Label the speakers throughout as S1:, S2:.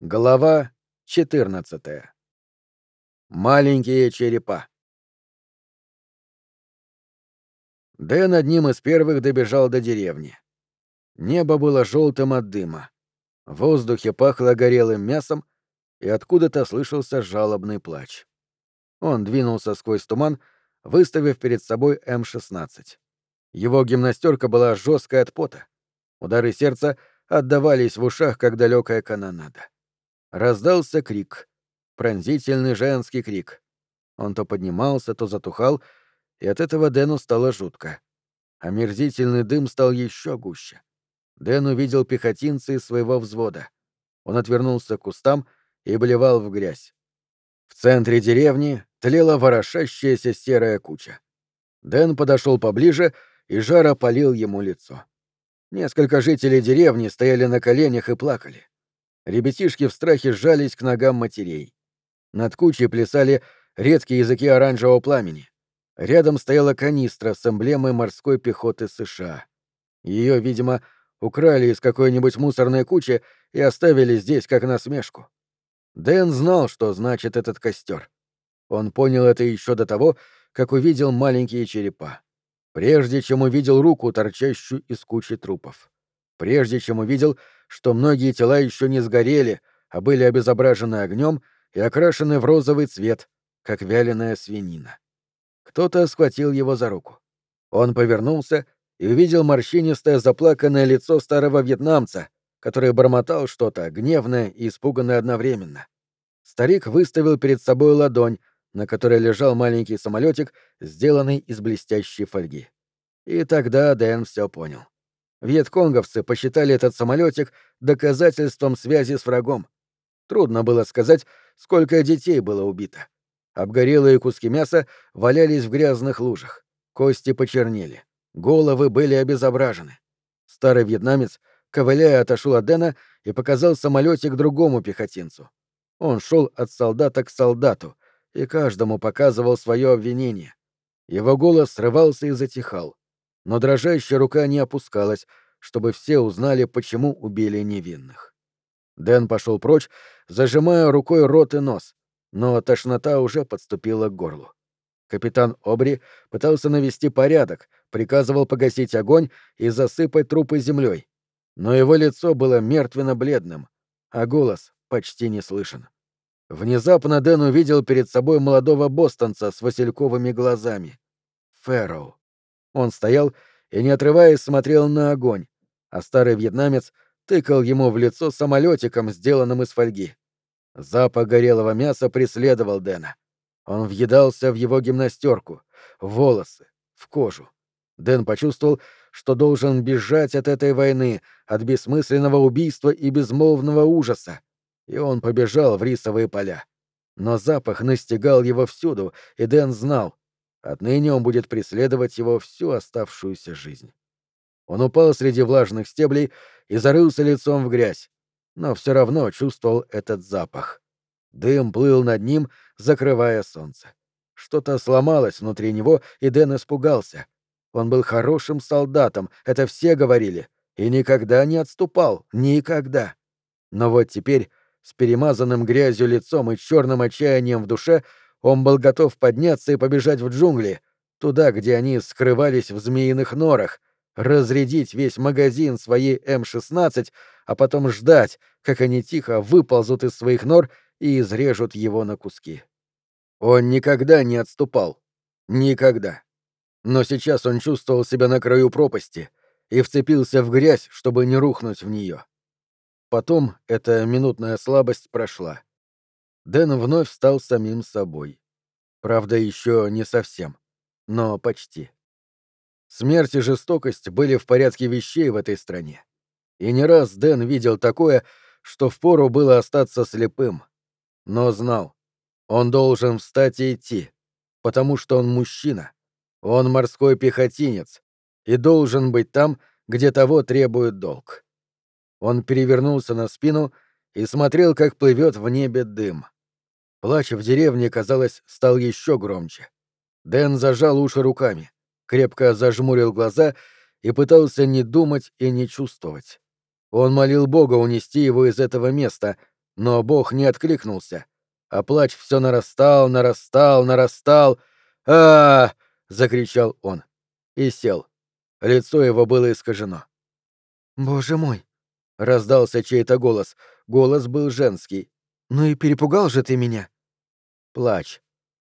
S1: Глава 14. Маленькие черепа. Дэн одним из первых добежал до деревни. Небо было желтым от дыма. В воздухе пахло горелым мясом, и откуда-то слышался жалобный плач. Он двинулся сквозь туман, выставив перед собой М-16. Его гимнастерка была жесткой от пота. Удары сердца отдавались в ушах, как далекая канонада. Раздался крик. Пронзительный женский крик. Он то поднимался, то затухал, и от этого Дэну стало жутко. Омерзительный дым стал еще гуще. Дэн увидел пехотинца из своего взвода. Он отвернулся к кустам и блевал в грязь. В центре деревни тлела ворошащаяся серая куча. Дэн подошел поближе, и жар опалил ему лицо. Несколько жителей деревни стояли на коленях и плакали. Ребятишки в страхе сжались к ногам матерей. Над кучей плясали редкие языки оранжевого пламени. Рядом стояла канистра с эмблемой морской пехоты США. Ее, видимо, украли из какой-нибудь мусорной кучи и оставили здесь как насмешку. Дэн знал, что значит этот костер. Он понял это еще до того, как увидел маленькие черепа. Прежде чем увидел руку, торчащую из кучи трупов. Прежде чем увидел, что многие тела еще не сгорели, а были обезображены огнем и окрашены в розовый цвет, как вяленая свинина. Кто-то схватил его за руку. Он повернулся и увидел морщинистое заплаканное лицо старого вьетнамца, который бормотал что-то, гневное и испуганное одновременно. Старик выставил перед собой ладонь, на которой лежал маленький самолетик, сделанный из блестящей фольги. И тогда Дэн все понял. Вьетконговцы посчитали этот самолетик доказательством связи с врагом. Трудно было сказать, сколько детей было убито. Обгорелые куски мяса валялись в грязных лужах. Кости почернели. Головы были обезображены. Старый вьетнамец, ковыляя, отошел от Дэна и показал самолетик другому пехотинцу. Он шел от солдата к солдату и каждому показывал свое обвинение. Его голос срывался и затихал, но дрожащая рука не опускалась, чтобы все узнали, почему убили невинных. Дэн пошел прочь, зажимая рукой рот и нос, но тошнота уже подступила к горлу. Капитан Обри пытался навести порядок, приказывал погасить огонь и засыпать трупы землей. Но его лицо было мертвенно-бледным, а голос почти не слышен. Внезапно Дэн увидел перед собой молодого бостонца с васильковыми глазами. Фэрроу. Он стоял и, не отрываясь, смотрел на огонь, а старый вьетнамец тыкал ему в лицо самолетиком, сделанным из фольги. Запах горелого мяса преследовал Дэна. Он въедался в его гимнастерку, в волосы, в кожу. Дэн почувствовал, что должен бежать от этой войны, от бессмысленного убийства и безмолвного ужаса. И он побежал в рисовые поля. Но запах настигал его всюду, и Дэн знал, отныне он будет преследовать его всю оставшуюся жизнь. Он упал среди влажных стеблей и зарылся лицом в грязь, но все равно чувствовал этот запах. Дым плыл над ним, закрывая солнце. Что-то сломалось внутри него, и Дэн испугался. Он был хорошим солдатом, это все говорили, и никогда не отступал, никогда. Но вот теперь, с перемазанным грязью лицом и черным отчаянием в душе, он был готов подняться и побежать в джунгли, туда, где они скрывались в змеиных норах, разрядить весь магазин своей М-16, а потом ждать, как они тихо выползут из своих нор и изрежут его на куски. Он никогда не отступал. Никогда. Но сейчас он чувствовал себя на краю пропасти и вцепился в грязь, чтобы не рухнуть в нее. Потом эта минутная слабость прошла. Дэн вновь стал самим собой. Правда, еще не совсем, но почти. Смерть и жестокость были в порядке вещей в этой стране. И не раз Дэн видел такое, что впору было остаться слепым. Но знал, он должен встать и идти, потому что он мужчина, он морской пехотинец и должен быть там, где того требует долг. Он перевернулся на спину и смотрел, как плывет в небе дым. Плач в деревне, казалось, стал еще громче. Дэн зажал уши руками, крепко зажмурил глаза и пытался не думать и не чувствовать. Он молил Бога унести его из этого места, Но бог не откликнулся, а плач все нарастал, нарастал, нарастал. Закричал он и сел. Лицо его было искажено. «Боже мой!» — раздался чей-то голос. Голос был женский. «Ну и перепугал же ты меня!» Плач.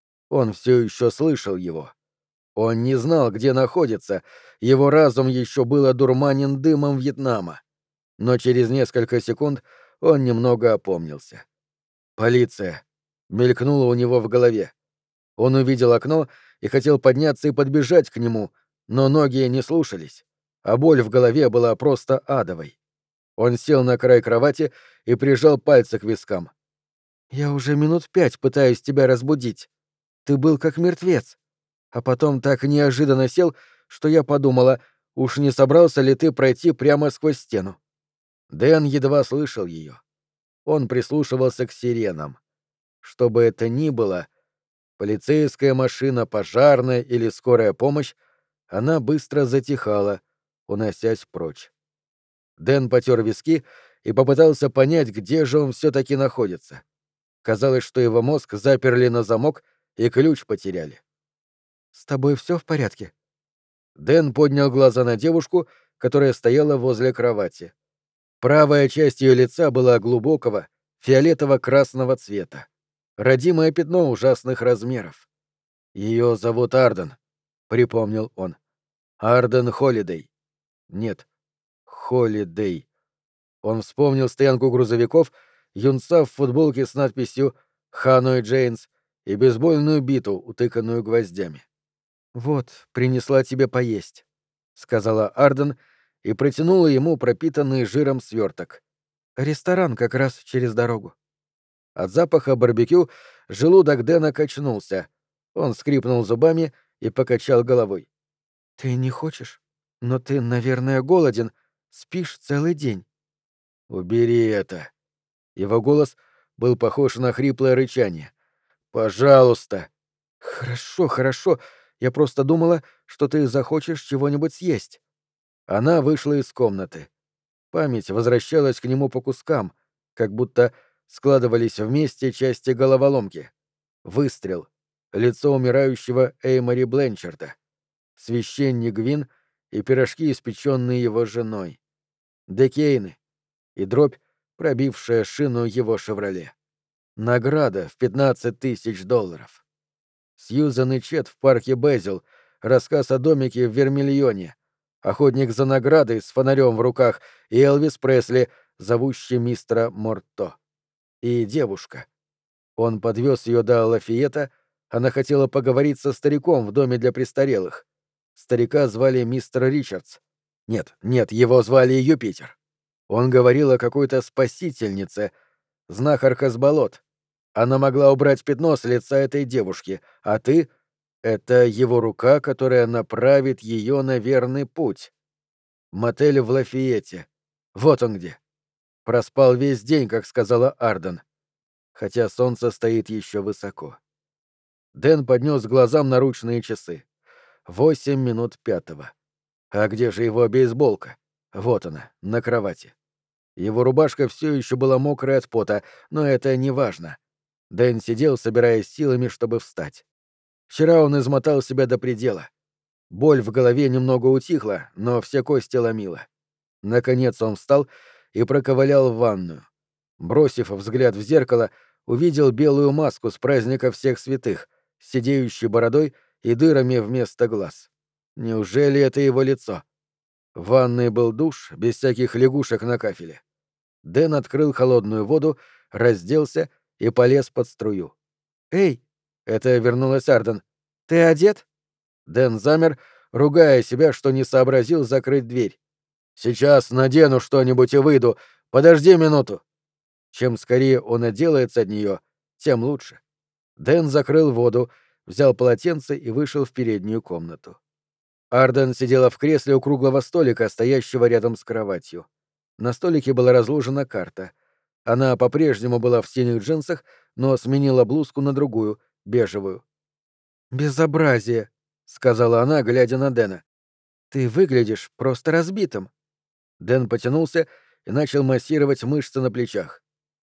S1: Он все еще слышал его. Он не знал, где находится, его разум еще был одурманен дымом Вьетнама. Но через несколько секунд он немного опомнился. «Полиция!» — мелькнуло у него в голове. Он увидел окно и хотел подняться и подбежать к нему, но ноги не слушались, а боль в голове была просто адовой. Он сел на край кровати и прижал пальцы к вискам. «Я уже минут 5 пытаюсь тебя разбудить. Ты был как мертвец. А потом так неожиданно сел, что я подумала, уж не собрался ли ты пройти прямо сквозь стену?» Дэн едва слышал ее. Он прислушивался к сиренам. Что бы это ни было, полицейская машина, пожарная или скорая помощь, она быстро затихала, уносясь прочь. Дэн потер виски и попытался понять, где же он все-таки находится. Казалось, что его мозг заперли на замок и ключ потеряли. «С тобой все в порядке?» Дэн поднял глаза на девушку, которая стояла возле кровати. Правая часть ее лица была глубокого, фиолетово-красного цвета. Родимое пятно ужасных размеров. «Ее зовут Арден», — припомнил он. «Арден Холидей». «Нет, Холидей». Он вспомнил стоянку грузовиков, юнца в футболке с надписью «Ханой Джейнс» и бейсбольную биту, утыканную гвоздями. «Вот, принесла тебе поесть», — сказала Арден и протянула ему пропитанный жиром сверток. «Ресторан как раз через дорогу». От запаха барбекю желудок Дэна качнулся. Он скрипнул зубами и покачал головой. «Ты не хочешь? Но ты, наверное, голоден. Спишь целый день». «Убери это». Его голос был похож на хриплое рычание. «Пожалуйста». «Хорошо, хорошо. Я просто думала, что ты захочешь чего-нибудь съесть». Она вышла из комнаты. Память возвращалась к нему по кускам, как будто складывались вместе части головоломки. Выстрел. Лицо умирающего Эймори Бленчарда. Священник Гвин и пирожки, испеченные его женой. Декейны и дробь, пробившая шину его «Шевроле». Награда в $15 000. Сьюзан и Чет в парке Безил, рассказ о домике в Вермильоне, охотник за наградой с фонарем в руках и Элвис Пресли, зовущий мистера Морто. И девушка. Он подвез ее до Лафиета, она хотела поговорить со стариком в доме для престарелых. Старика звали мистер Ричардс. Нет, его звали Юпитер. Он говорил о какой-то спасительнице, знахарка с болот. Она могла убрать пятно с лица этой девушки, а ты — это его рука, которая направит ее на верный путь. Мотель в Лафиете. Вот он где. Проспал весь день, как сказала Арден, хотя солнце стоит еще высоко. Дэн поднес глазам наручные часы. 8:05. А где же его бейсболка? Вот она, на кровати. Его рубашка все еще была мокрая от пота, но это не важно. Дэн сидел, собираясь силами, чтобы встать. Вчера он измотал себя до предела. Боль в голове немного утихла, но все кости ломило. Наконец он встал и проковылял в ванную. Бросив взгляд в зеркало, увидел белую маску с праздника всех святых, с сидеющей бородой и дырами вместо глаз. Неужели это его лицо? В ванной был душ, без всяких лягушек на кафеле. Дэн открыл холодную воду, разделся и полез под струю. «Эй!» — это вернулась Арден. «Ты одет?» Дэн замер, ругая себя, что не сообразил закрыть дверь. «Сейчас надену что-нибудь и выйду. Подожди минуту». Чем скорее он отделается от нее, тем лучше. Дэн закрыл воду, взял полотенце и вышел в переднюю комнату. Арден сидела в кресле у круглого столика, стоящего рядом с кроватью. На столике была разложена карта. Она по-прежнему была в синих джинсах, но сменила блузку на другую, бежевую. «Безобразие», — сказала она, глядя на Дэна. «Ты выглядишь просто разбитым». Дэн потянулся и начал массировать мышцы на плечах.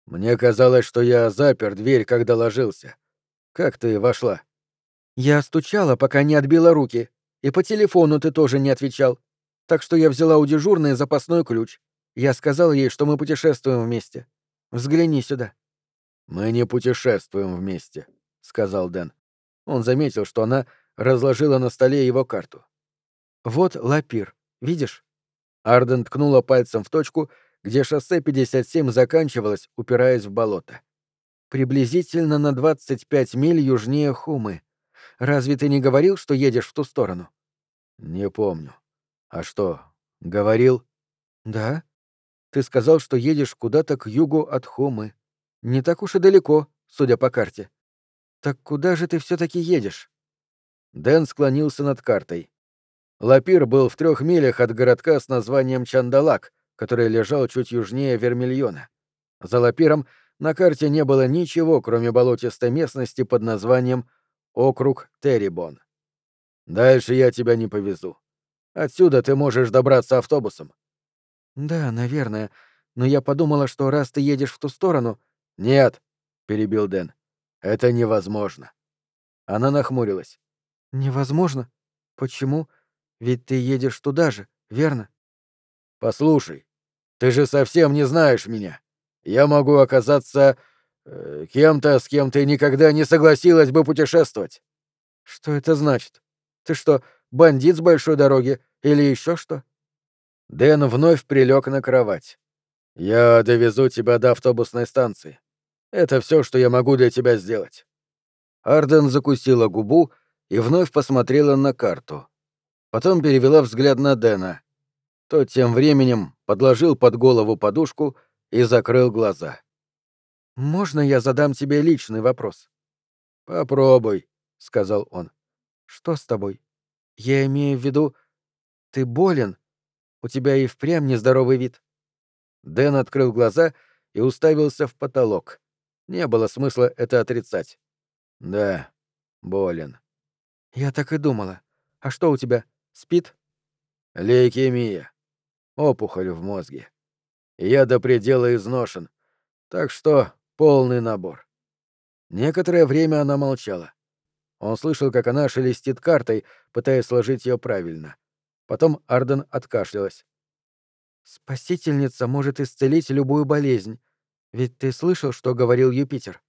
S1: Мне казалось, что я запер дверь, когда ложился. Как ты вошла?
S2: Я стучала, пока не отбила руки, и по телефону ты тоже не отвечал. Так что я взяла у дежурной запасной ключ. Я сказал ей, что мы путешествуем вместе. Взгляни сюда.
S1: Мы не путешествуем вместе, сказал Дэн. Он заметил, что она разложила на столе его карту.
S2: Вот Лапир. Видишь?
S1: Арден ткнула пальцем в точку, где шоссе 57 заканчивалось, упираясь в болото.
S2: Приблизительно на 25 миль южнее Хумы. Разве ты не говорил, что едешь в ту сторону?
S1: Не помню. А что, говорил?
S2: Да. Ты сказал, что едешь куда-то к югу от Хумы. Не так уж и далеко, судя по карте. Так куда же ты все-таки едешь?
S1: Дэн склонился над картой. Лапир был в 3 милях от городка с названием Чандалак, который лежал чуть южнее Вермильона. За Лапиром на карте не было ничего, кроме болотистой местности под названием округ Террибон. Дальше я тебя не повезу. Отсюда ты можешь добраться автобусом.
S2: Да, наверное. Но я подумала, что раз ты едешь в ту сторону...
S1: Нет, перебил Дэн. Это невозможно. Она нахмурилась.
S2: Невозможно. Почему? Ведь ты едешь туда же, верно?
S1: Послушай, ты же совсем не знаешь меня. Я могу оказаться кем-то, с кем ты никогда не согласилась бы путешествовать.
S2: Что это значит? Ты что, бандит с большой дороги или еще что?
S1: Дэн вновь прилег на кровать. Я довезу тебя до автобусной станции. Это все, что я могу для тебя сделать. Арден закусила губу и вновь посмотрела на карту. Потом перевела взгляд на Дэна. Тот тем временем подложил под голову подушку и закрыл глаза.
S2: Можно я задам тебе личный вопрос?
S1: «Попробуй», — сказал он.
S2: Что с тобой? Я имею в виду, ты болен? У тебя и впрямь нездоровый вид.
S1: Дэн открыл глаза и уставился в потолок. Не было смысла это отрицать. «Да, болен.
S2: Я так и думала. А что у тебя? Спит?
S1: Лейкемия. Опухоль в мозге. Я до предела изношен. Так что полный набор». Некоторое время она молчала. Он слышал, как она шелестит картой, пытаясь сложить ее правильно. Потом Арден откашлялась.
S2: Спасительница может исцелить любую болезнь. Ведь ты слышал, что говорил Юпитер?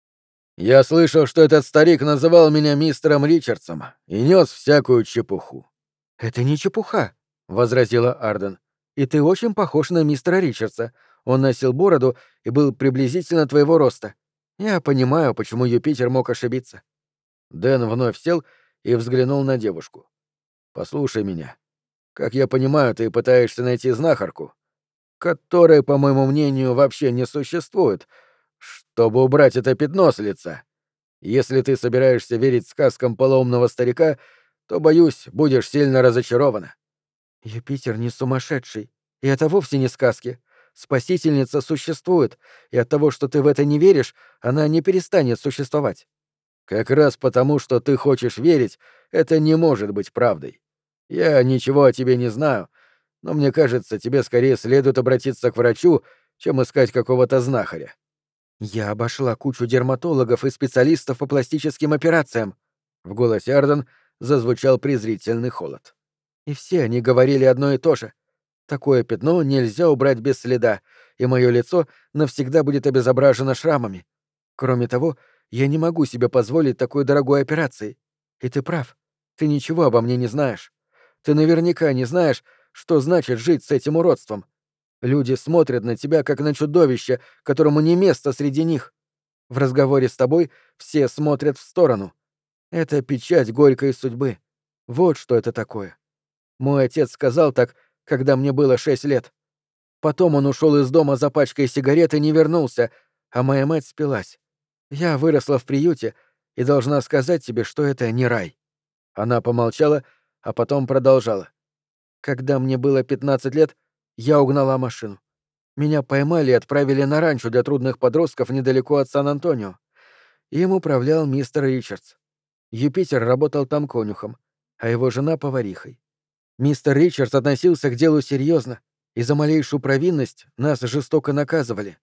S1: «Я слышал, что этот старик называл меня мистером Ричардсом и нес всякую чепуху».
S2: Это не чепуха, возразила Арден. И ты очень похож на мистера Ричардса. Он носил бороду и был приблизительно твоего роста. Я понимаю, почему Юпитер мог ошибиться.
S1: Дэн вновь сел и взглянул на девушку. «Послушай меня. Как я понимаю, ты пытаешься найти знахарку, которой, по моему мнению, вообще не существует, чтобы убрать это пятно с лица. Если ты собираешься верить сказкам полоумного старика, то, боюсь, будешь сильно разочарована».
S2: Юпитер не сумасшедший. И это вовсе не сказки. Спасительница существует, и от того, что ты в это не веришь, она не перестанет существовать.
S1: Как раз потому, что ты хочешь верить, это не может быть правдой. Я ничего о тебе не знаю, но мне кажется, тебе скорее следует обратиться к врачу, чем искать какого-то знахаря.
S2: Я обошла кучу дерматологов и специалистов по пластическим операциям.
S1: В голосе Арден зазвучал презрительный холод.
S2: И все они говорили одно и то же. Такое пятно нельзя убрать без следа, и мое лицо навсегда будет обезображено шрамами. Кроме того, я не могу себе позволить такой дорогой операции. И ты прав. Ты ничего обо мне не знаешь. Ты наверняка не знаешь, что значит жить с этим уродством. Люди смотрят на тебя, как на чудовище, которому не место среди них. В разговоре с тобой все смотрят в сторону. Это печать горькой судьбы. Вот что это такое. Мой отец сказал так, когда мне было 6 лет. Потом он ушел из дома за пачкой сигарет и не вернулся, а моя мать спилась. Я выросла в приюте и должна сказать тебе, что это не рай». Она помолчала, а потом продолжала. «Когда мне было 15 лет, я угнала машину. Меня поймали и отправили на ранчо для трудных подростков недалеко от Сан-Антонио. Им управлял мистер Ричардс. Юпитер работал там конюхом, а его жена — поварихой. Мистер Ричардс относился к делу серьезно, и за малейшую провинность нас жестоко наказывали.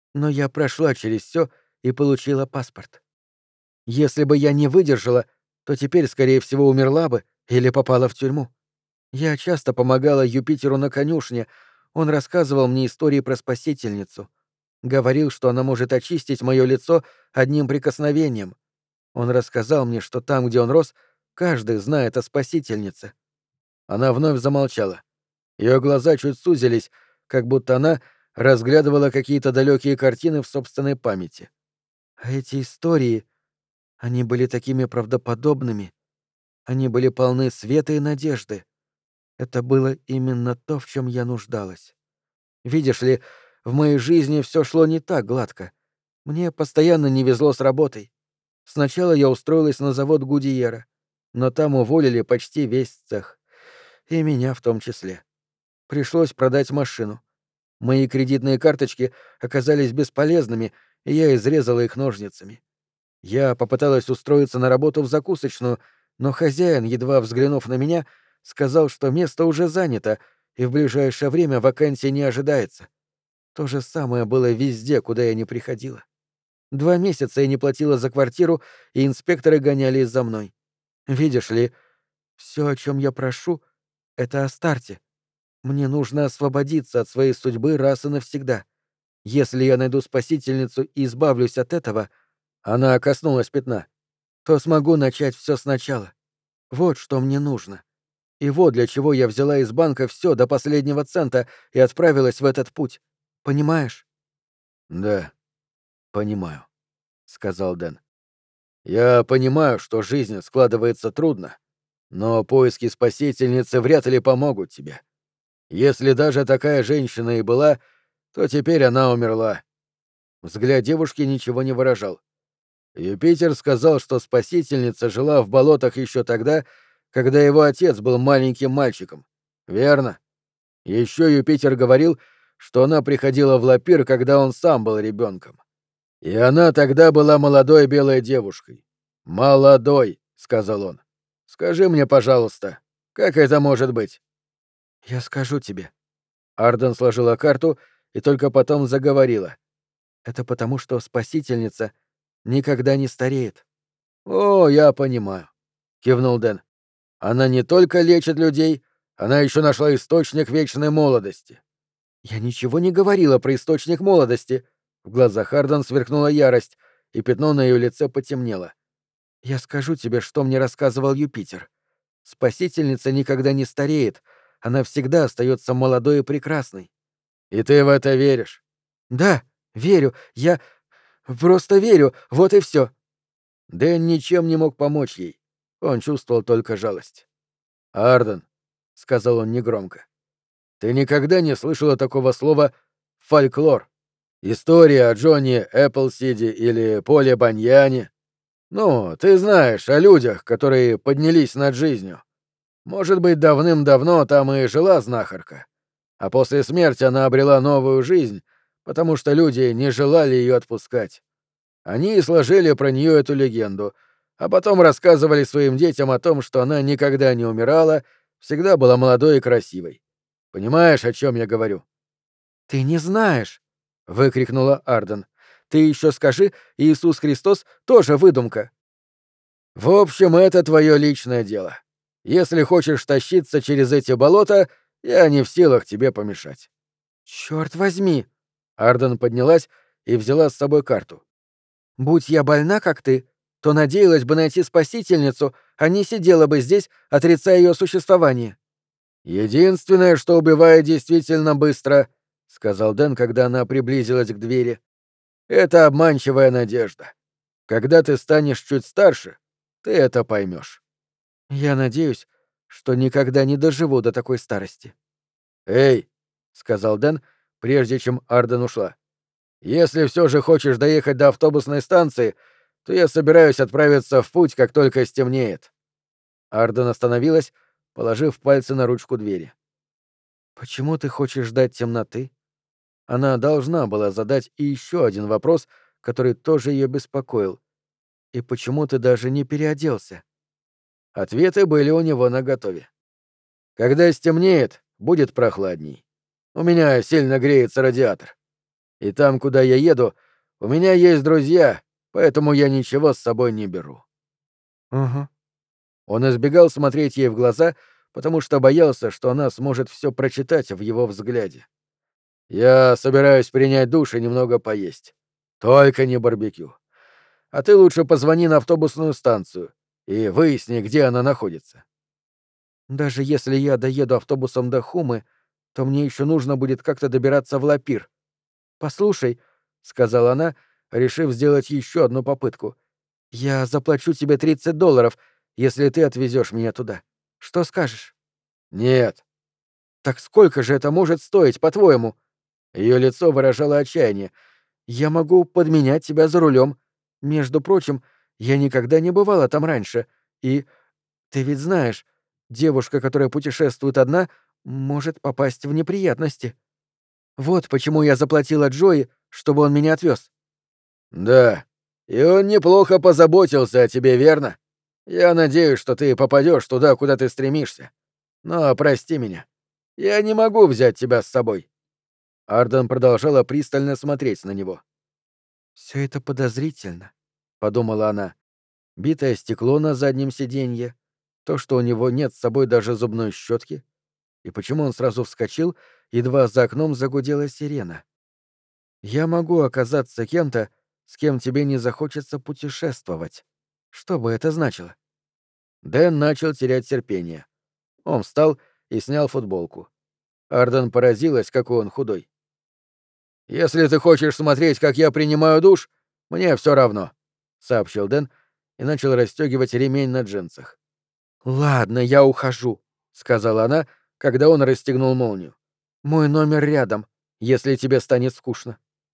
S2: Но я прошла через все и получила паспорт. Если бы я не выдержала, то теперь, скорее всего, умерла бы или попала в тюрьму. Я часто помогала Юпитеру на конюшне, он рассказывал мне истории про спасительницу. Говорил, что она может очистить мое лицо одним прикосновением. Он рассказал мне, что там, где он рос, каждый знает о спасительнице.
S1: Она вновь замолчала. Ее глаза чуть сузились, как будто она разглядывала какие-то далекие картины в собственной памяти.
S2: А эти истории, они были такими правдоподобными. Они были полны света и надежды. Это было именно то, в чем я нуждалась. Видишь ли, в моей жизни все шло не так гладко. Мне постоянно не везло с работой. Сначала я устроилась на завод Гудиера, но там уволили почти весь цех. И меня в том числе. Пришлось продать машину. Мои кредитные карточки оказались бесполезными, и я изрезала их ножницами. Я попыталась устроиться на работу в закусочную, но хозяин, едва взглянув на меня, сказал, что место уже занято, и в ближайшее время вакансии не ожидается. То же самое было везде, куда я не приходила. 2 месяца я не платила за квартиру, и инспекторы гонялись за мной. Видишь ли, все, о чем я прошу, — это о старте. Мне нужно освободиться от своей судьбы раз и навсегда. Если я найду спасительницу и избавлюсь от этого, она коснулась пятна, то смогу начать все сначала. Вот что мне нужно. И вот для чего я взяла из банка все до последнего цента и отправилась в этот путь. Понимаешь?
S1: «Да, понимаю», — сказал Дэн. «Я понимаю, что жизнь складывается трудно, но поиски спасительницы вряд ли помогут тебе. Если даже такая женщина и была, то теперь она умерла». Взгляд девушки ничего не выражал. Юпитер сказал, что спасительница жила в болотах еще тогда, когда его отец был маленьким мальчиком. Верно? Еще Юпитер говорил, что она приходила в Лапир, когда он сам был ребенком. И она тогда была молодой белой девушкой. «Молодой», — сказал он. «Скажи мне, пожалуйста, как это может быть?»
S2: Я скажу тебе.
S1: Арден сложила карту и только потом заговорила.
S2: Это потому, что спасительница никогда не стареет.
S1: «О, я понимаю», — кивнул Дэн. «Она не только лечит людей, она еще нашла источник вечной молодости».
S2: Я ничего не говорила про источник молодости.
S1: В глазах Арден сверкнула ярость, и пятно на ее лице потемнело.
S2: Я скажу тебе, что мне рассказывал Юпитер. Спасительница никогда не стареет, она всегда остается молодой и прекрасной.
S1: «И ты в это веришь?»
S2: Да, верю, я просто верю, вот и все.
S1: Дэн ничем не мог помочь ей. Он чувствовал только жалость. «Арден», — сказал он негромко, — «ты никогда не слышала такого слова «фольклор»? История о Джонни Эпплсиде или Поле Баньяне? Ну, ты знаешь о людях, которые поднялись над жизнью. Может быть, давным-давно там и жила знахарка, а после смерти она обрела новую жизнь, потому что люди не желали ее отпускать. Они и сложили про нее эту легенду, а потом рассказывали своим детям о том, что она никогда не умирала, всегда была молодой и красивой. Понимаешь, о чем я говорю?»
S2: Ты не знаешь, выкрикнула Арден. Ты еще скажи, Иисус Христос тоже выдумка.
S1: «В общем, это твое личное дело. Если хочешь тащиться через эти болота, я не в силах тебе помешать».
S2: Черт возьми!
S1: Арден поднялась и взяла с собой карту.
S2: Будь я больна, как ты, то надеялась бы найти спасительницу, а не сидела бы здесь, отрицая ее существование.
S1: «Единственное, что убивает действительно быстро», — сказал Дэн, когда она приблизилась к двери, — «это обманчивая надежда. Когда ты станешь чуть старше, ты это поймешь».
S2: Я надеюсь, что никогда не доживу до такой старости.
S1: «Эй», — сказал Дэн, прежде чем Арден ушла, — «если все же хочешь доехать до автобусной станции, то я собираюсь отправиться в путь, как только стемнеет». Арден остановилась, положив пальцы на ручку двери.
S2: Почему ты хочешь ждать темноты? Она должна была задать и еще один вопрос, который тоже ее беспокоил. И почему ты даже не переоделся?
S1: Ответы были у него наготове. «Когда стемнеет, будет прохладней. У меня сильно греется радиатор». И там, куда я еду, у меня есть друзья, поэтому я ничего с собой не беру».
S2: Ага.
S1: Он избегал смотреть ей в глаза, потому что боялся, что она сможет все прочитать в его взгляде. «Я собираюсь принять душ и немного поесть. Только не барбекю. А ты лучше позвони на автобусную станцию и выясни, где она находится».
S2: Даже если я доеду автобусом до Хумы, то мне еще нужно будет как-то добираться в Лапир. «Послушай», — сказала она, решив сделать еще одну попытку, — «я заплачу тебе $30, если ты отвезешь меня туда. Что скажешь?»
S1: «Нет».
S2: «Так сколько же это может стоить, по-твоему?»
S1: Ее лицо выражало отчаяние.
S2: «Я могу подменять тебя за рулем. Между прочим, я никогда не бывала там раньше. И ты ведь знаешь, девушка, которая путешествует одна, может попасть в неприятности. Вот почему я заплатила Джои, чтобы он меня отвез.
S1: «Да. И он неплохо позаботился о тебе, верно? Я надеюсь, что ты попадешь туда, куда ты стремишься. Но прости меня. Я не могу взять тебя с собой». Арден продолжала пристально смотреть на него.
S2: Все это подозрительно, подумала она. Битое стекло на заднем сиденье, то, что у него нет с собой даже зубной щетки, и почему он сразу вскочил, едва за окном загудела сирена. Я могу оказаться кем-то, с кем тебе не захочется путешествовать. Что бы это значило?
S1: Дэн начал терять терпение. Он встал и снял футболку. Арден поразилась, какой он худой. «Если ты хочешь смотреть, как я принимаю душ, мне все равно», — сообщил Дэн и начал расстегивать ремень на джинсах.
S2: «Ладно, я ухожу», — сказала она, когда он расстегнул молнию. «Мой номер рядом, если тебе станет скучно».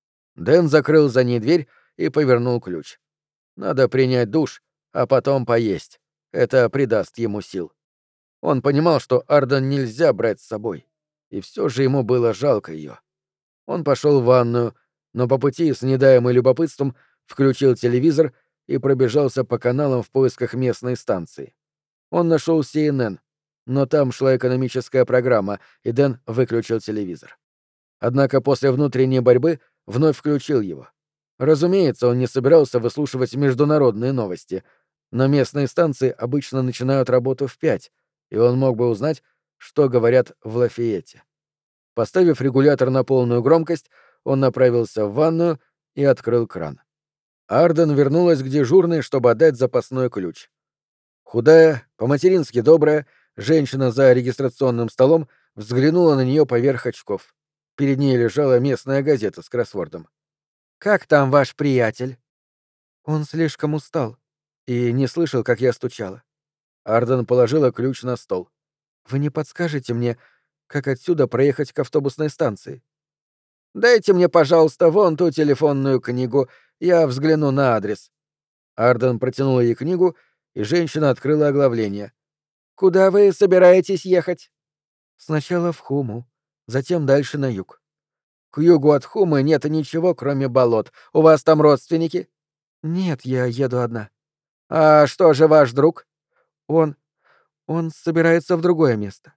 S1: Дэн закрыл за ней дверь и повернул ключ. Надо принять душ, а потом поесть. Это придаст ему сил. Он понимал, что Арден нельзя брать с собой, и все же ему было жалко ее. Он пошел в ванную, но по пути, с недаемым любопытством, включил телевизор и пробежался по каналам в поисках местной станции. Он нашел CNN, но там шла экономическая программа, и Дэн выключил телевизор. Однако после внутренней борьбы вновь включил его. Разумеется, он не собирался выслушивать международные новости, но местные станции обычно начинают работу в 5, и он мог бы узнать, что говорят в Лафайете. Поставив регулятор на полную громкость, он направился в ванную и открыл кран. Арден вернулась к дежурной, чтобы отдать запасной ключ. Худая, по-матерински добрая, женщина за регистрационным столом взглянула на нее поверх очков. Перед ней лежала местная газета с кроссвордом.
S2: «Как там ваш приятель?» Он слишком устал и не слышал, как я стучала.
S1: Арден положила ключ на стол.
S2: «Вы не подскажете мне, как отсюда проехать к автобусной станции?»
S1: «Дайте мне, пожалуйста, вон ту телефонную книгу, я взгляну на адрес». Арден протянула ей книгу, и женщина открыла оглавление. «Куда вы собираетесь ехать?»
S2: «Сначала в Хуму, затем дальше на юг».
S1: «К югу от Хумы нет ничего, кроме болот. У вас там родственники?»
S2: «Нет, я еду одна».
S1: «А что же ваш друг?»
S2: Он... он собирается в другое место».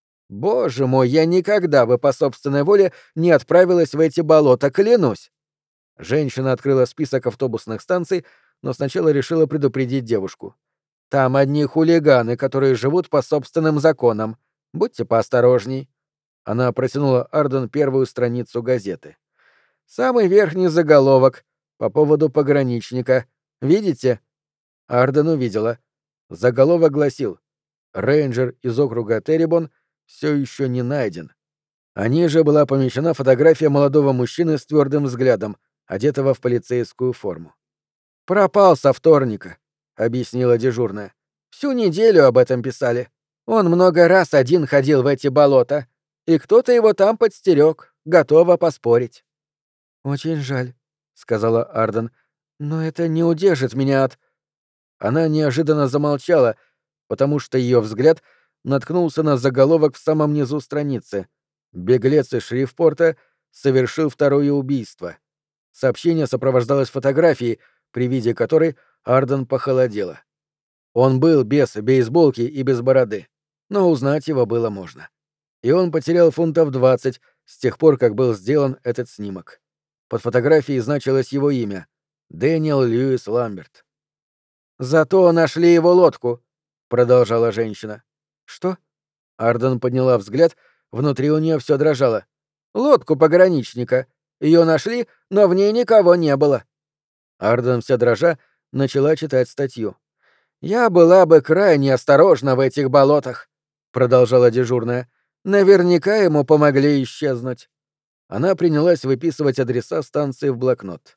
S1: «Боже мой, я никогда бы по собственной воле не отправилась в эти болота, клянусь!» Женщина открыла список автобусных станций, но сначала решила предупредить девушку. «Там одни хулиганы, которые живут по собственным законам. Будьте поосторожней». Она протянула Арден первую страницу газеты. «Самый верхний заголовок по поводу пограничника. Видите?» Арден увидела. Заголовок гласил: «Рейнджер из округа Террибон все еще не найден». А ниже была помещена фотография молодого мужчины с твердым взглядом, одетого в полицейскую форму. «Пропал со вторника», — объяснила дежурная. «Всю неделю об этом писали. Он много раз один ходил в эти болота, и кто-то его там подстерег, готова поспорить».
S2: «Очень жаль», — сказала Арден, — «но это не удержит меня от...»
S1: Она неожиданно замолчала, потому что ее взгляд наткнулся на заголовок в самом низу страницы. Беглец из Шрифпорта совершил второе убийство. Сообщение сопровождалось фотографией, при виде которой Арден похолодела. Он был без бейсболки и без бороды, но узнать его было можно. И он потерял фунтов 20 с тех пор, как был сделан этот снимок. Под фотографией значилось его имя — Дэниел Льюис Ламберт.
S2: «Зато нашли его лодку», — продолжала женщина.
S1: «Что?»
S2: Арден подняла взгляд, внутри у нее все дрожало. «Лодку пограничника. Ее нашли, но в ней никого не было».
S1: Арден, вся дрожа, начала читать статью.
S2: «Я была бы крайне осторожна в этих болотах», — продолжала дежурная. «Наверняка ему помогли исчезнуть».
S1: Она принялась выписывать адреса станции в блокнот.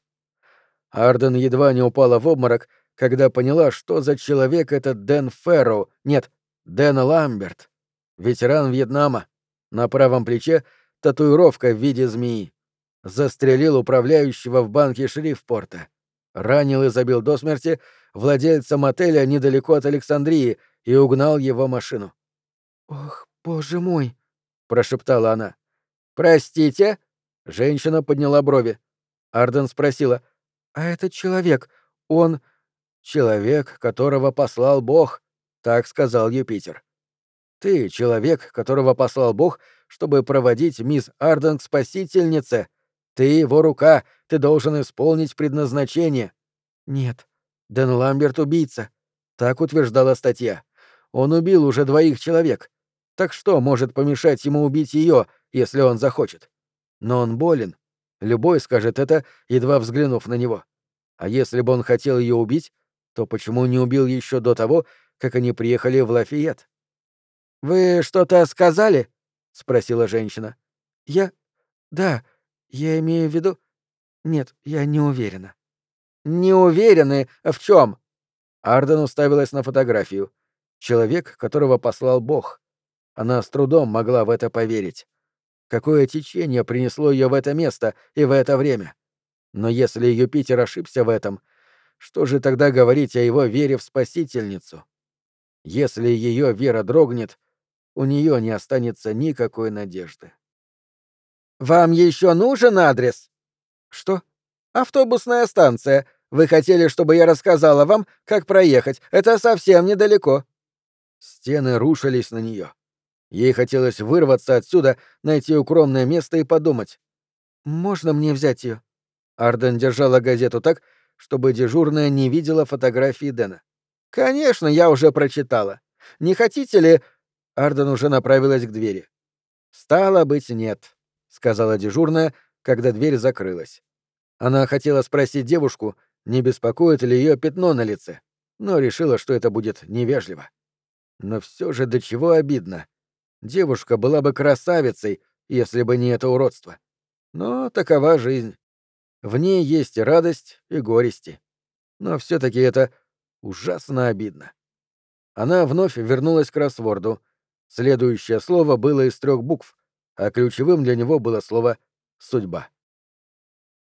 S1: Арден едва не упала в обморок, когда поняла, что за человек этот Дэн Ферроу, нет, Дэн Ламберт, ветеран Вьетнама. На правом плече татуировка в виде змеи. Застрелил управляющего в банке Шрифпорта. Ранил и забил до смерти владельца мотеля недалеко от Александрии и угнал его машину.
S2: «Ох, боже мой!»
S1: — прошептала она.
S2: «Простите?»
S1: — женщина подняла брови. Арден спросила.
S2: «А этот человек, он...»
S1: «Человек, которого послал Бог», — так сказал Юпитер. «Ты — человек, которого послал Бог, чтобы проводить мисс Арден к спасительнице. Ты его рука, ты должен исполнить предназначение».
S2: «Нет,
S1: Дэн Ламберт — убийца. Так утверждала статья. Он убил уже 2 человек. Так что может помешать ему убить ее, если он захочет? Но он болен. Любой скажет это, едва взглянув на него. А если бы он хотел ее убить, то почему не убил еще до того, как они приехали в Лафайет?
S2: «Вы что-то сказали?»
S1: — спросила женщина.
S2: «Я... Да, я имею в виду... Нет, я не уверена». «Не уверены? В чем?»
S1: Арден уставилась на фотографию. Человек, которого послал Бог. Она с трудом могла в это поверить. Какое течение принесло ее в это место и в это время? Но если Юпитер ошибся в этом, что же тогда говорить о его вере в Спасительницу? Если ее вера дрогнет, у нее не останется никакой надежды.
S2: «Вам еще нужен адрес?»
S1: Что?
S2: «Автобусная станция. Вы хотели, чтобы я рассказала вам, как проехать. Это совсем недалеко».
S1: Стены рушились на нее. Ей хотелось вырваться отсюда, найти укромное место и подумать.
S2: «Можно мне взять ее?»
S1: Арден держала газету так, чтобы дежурная не видела фотографии Дэна.
S2: «Конечно, я уже прочитала. Не хотите ли...»
S1: Арден уже направилась к двери. «Стало быть, нет», — сказала дежурная, когда дверь закрылась. Она хотела спросить девушку, не беспокоит ли ее пятно на лице, но решила, что это будет невежливо. Но все же до чего обидно. Девушка была бы красавицей, если бы не это уродство. Но такова жизнь. В ней есть и радость, и горести. Но все-таки это ужасно обидно. Она вновь вернулась к кроссворду. Следующее слово было из 3 букв, а ключевым для него было слово «судьба».